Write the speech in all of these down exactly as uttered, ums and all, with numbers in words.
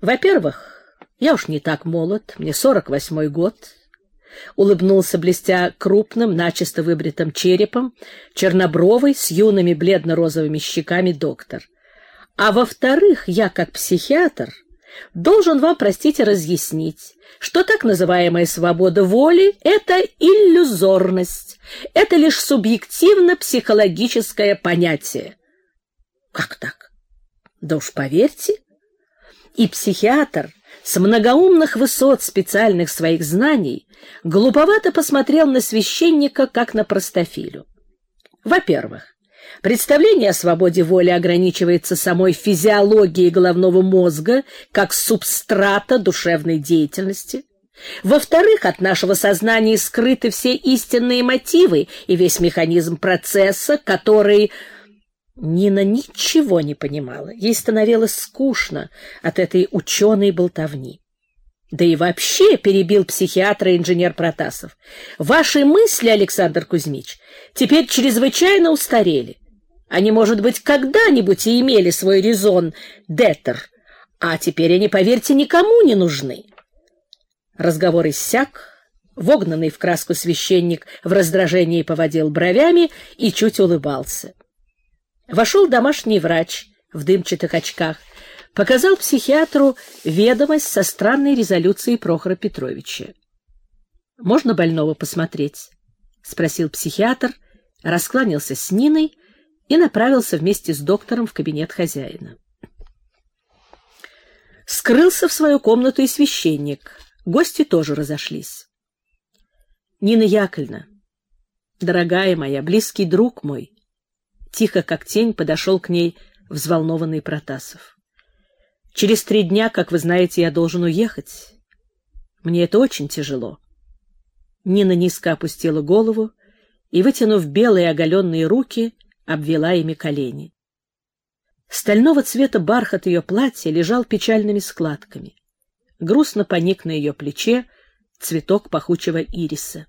Во-первых, я уж не так молод, мне сорок восьмой год, улыбнулся, блестя крупным, начисто выбритым черепом, чернобровый, с юными бледно-розовыми щеками доктор. А во-вторых, я, как психиатр, должен вам, простите, разъяснить, что так называемая свобода воли — это иллюзорность, это лишь субъективно-психологическое понятие. Как так? Да уж поверьте. И психиатр с многоумных высот специальных своих знаний глуповато посмотрел на священника, как на простофилю. Во-первых, представление о свободе воли ограничивается самой физиологией головного мозга как субстрата душевной деятельности. Во-вторых, от нашего сознания скрыты все истинные мотивы и весь механизм процесса, который... Нина ничего не понимала. Ей становилось скучно от этой ученой болтовни. Да и вообще, перебил психиатра инженер Протасов, ваши мысли, Александр Кузьмич, теперь чрезвычайно устарели. Они, может быть, когда-нибудь и имели свой резон d'être, а теперь они, поверьте, никому не нужны. Разговор иссяк, вогнанный в краску священник в раздражении поводил бровями и чуть улыбался. Вошел домашний врач в дымчатых очках, показал психиатру ведомость со странной резолюцией Прохора Петровича. — Можно больного посмотреть? — спросил психиатр, раскланялся с Ниной и направился вместе с доктором в кабинет хозяина. Скрылся в свою комнату и священник. Гости тоже разошлись. — Нина Яковлевна, дорогая моя, близкий друг мой, тихо, как тень, подошел к ней взволнованный Протасов. Через три дня, как вы знаете, я должен уехать. Мне это очень тяжело. Нина низко опустила голову и, вытянув белые оголенные руки, обвела ими колени. Стального цвета бархат ее платья лежал печальными складками. Грустно поник на ее плече цветок пахучего ириса.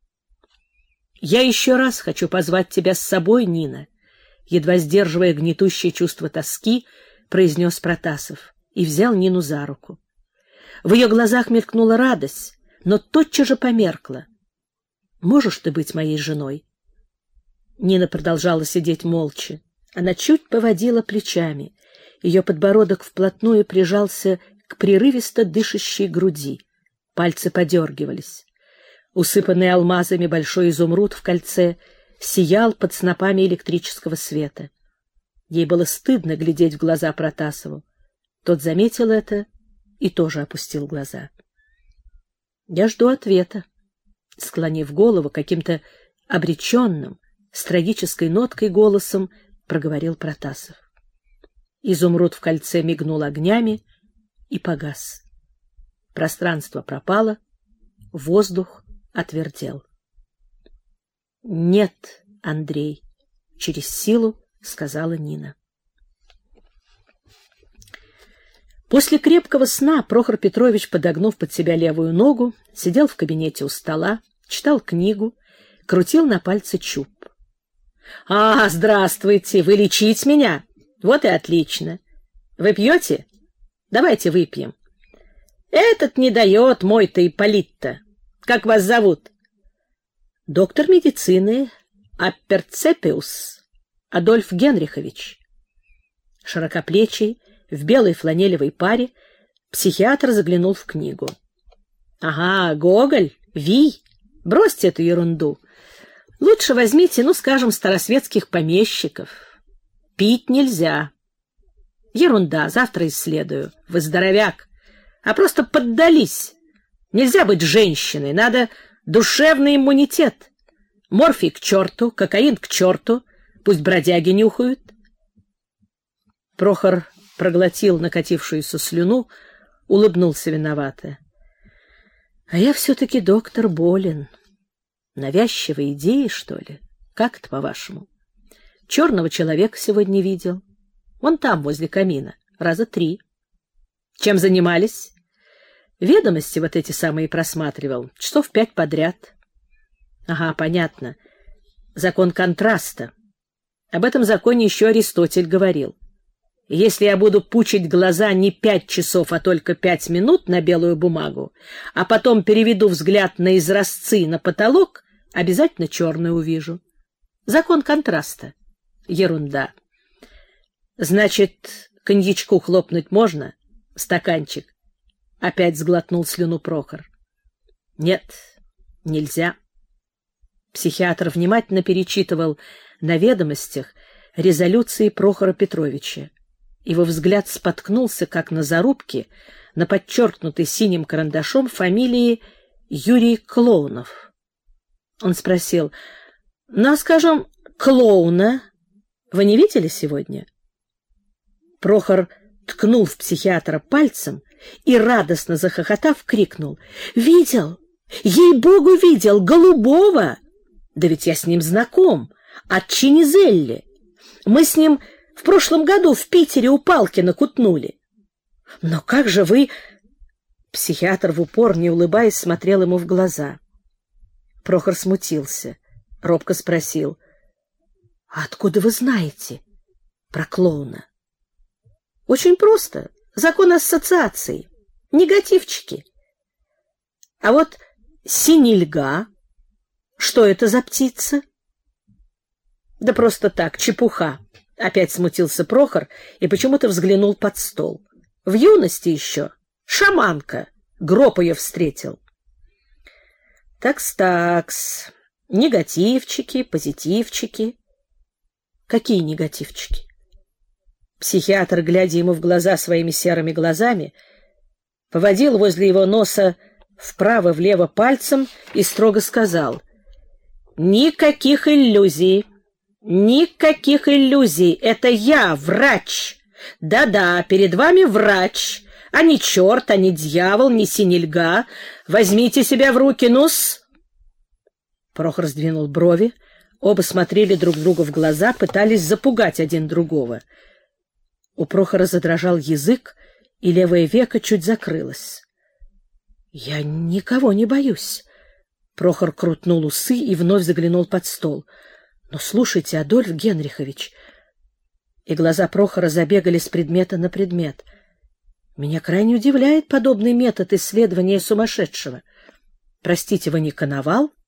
Я еще раз хочу позвать тебя с собой, Нина, едва сдерживая гнетущее чувство тоски, произнес Протасов и взял Нину за руку. В ее глазах мелькнула радость, но тотчас же померкла. Можешь ты быть моей женой? Нина продолжала сидеть молча. Она чуть поводила плечами. Ее подбородок вплотную прижался к прерывисто дышащей груди. Пальцы подергивались. Усыпанный алмазами большой изумруд в кольце сиял под снопами электрического света. Ей было стыдно глядеть в глаза Протасову. Тот заметил это и тоже опустил глаза. — Я жду ответа, — склонив голову каким-то обреченным, с трагической ноткой голосом проговорил Протасов. Изумруд в кольце мигнул огнями и погас. Пространство пропало, воздух отвердел. — Нет, Андрей, — через силу сказала Нина. После крепкого сна Прохор Петрович, подогнув под себя левую ногу, сидел в кабинете у стола, читал книгу, крутил на пальце чуб. — А, здравствуйте, вы лечить меня? Вот и отлично. Вы пьете? Давайте выпьем. Этот не дает, мой-то Ипполит-то. Как вас зовут? Доктор медицины Апперцепиус Адольф Генрихович. Широкоплечий, в белой фланелевой паре, психиатр заглянул в книгу. — Ага, Гоголь, Вий, бросьте эту ерунду. Лучше возьмите, ну, скажем, старосветских помещиков. Пить нельзя. Ерунда, завтра исследую. Вы здоровяк. А просто поддались. Нельзя быть женщиной, надо душевный иммунитет. Морфий к черту, кокаин к черту, пусть бродяги нюхают. Прохор проглотил накатившуюся слюну, улыбнулся виновато. А я все-таки, доктор, болен. Навязчивые идеи, что ли? Как это, по-вашему? Черного человека сегодня видел. Вон там, возле камина, раза три. Чем занимались? Ведомости вот эти самые просматривал, часов пять подряд. Ага, понятно. Закон контраста. Об этом законе еще Аристотель говорил. Если я буду пучить глаза не пять часов, а только пять минут на белую бумагу, а потом переведу взгляд на изразцы на потолок, обязательно черное увижу. Закон контраста. Ерунда. Значит, коньячку хлопнуть можно? Стаканчик. Опять сглотнул слюну Прохор. Нет, нельзя. Психиатр внимательно перечитывал на ведомостях резолюции Прохора Петровича. Его взгляд споткнулся, как на зарубке, на подчеркнутой синим карандашом фамилии Юрий Клоунов. Он спросил: «Ну, скажем, клоуна вы не видели сегодня?» Прохор ткнул в психиатра пальцем и, радостно захохотав, крикнул: «Видел! Ей-богу, видел! Голубого! Да ведь я с ним знаком! От Чинизелли! Мы с ним в прошлом году в Питере у Палкина кутнули. Но как же вы...» Психиатр в упор, не улыбаясь, смотрел ему в глаза. Прохор смутился, робко спросил: «А откуда вы знаете про клоуна?» «Очень просто. Закон ассоциации. Негативчики. А вот синильга, что это за птица?» «Да просто так, чепуха». Опять смутился Прохор и почему-то взглянул под стол. В юности еще шаманка, гроб ее встретил. Такс-такс, негативчики, позитивчики. Какие негативчики? Психиатр, глядя ему в глаза своими серыми глазами, поводил возле его носа вправо-влево пальцем и строго сказал: «Никаких иллюзий! Никаких иллюзий! Это я, врач! Да-да, перед вами врач, а не черт, а не дьявол, не синильга. Возьмите себя в руки, ну-с!» Прохор сдвинул брови, оба смотрели друг другу в глаза, пытались запугать один другого. У Прохора задрожал язык, и левое веко чуть закрылось. «Я никого не боюсь!» Прохор крутнул усы и вновь заглянул под стол. «Но слушайте, Адольф Генрихович...» И глаза Прохора забегали с предмета на предмет. «Меня крайне удивляет подобный метод исследования сумасшедшего. Простите, вы не Коновал?»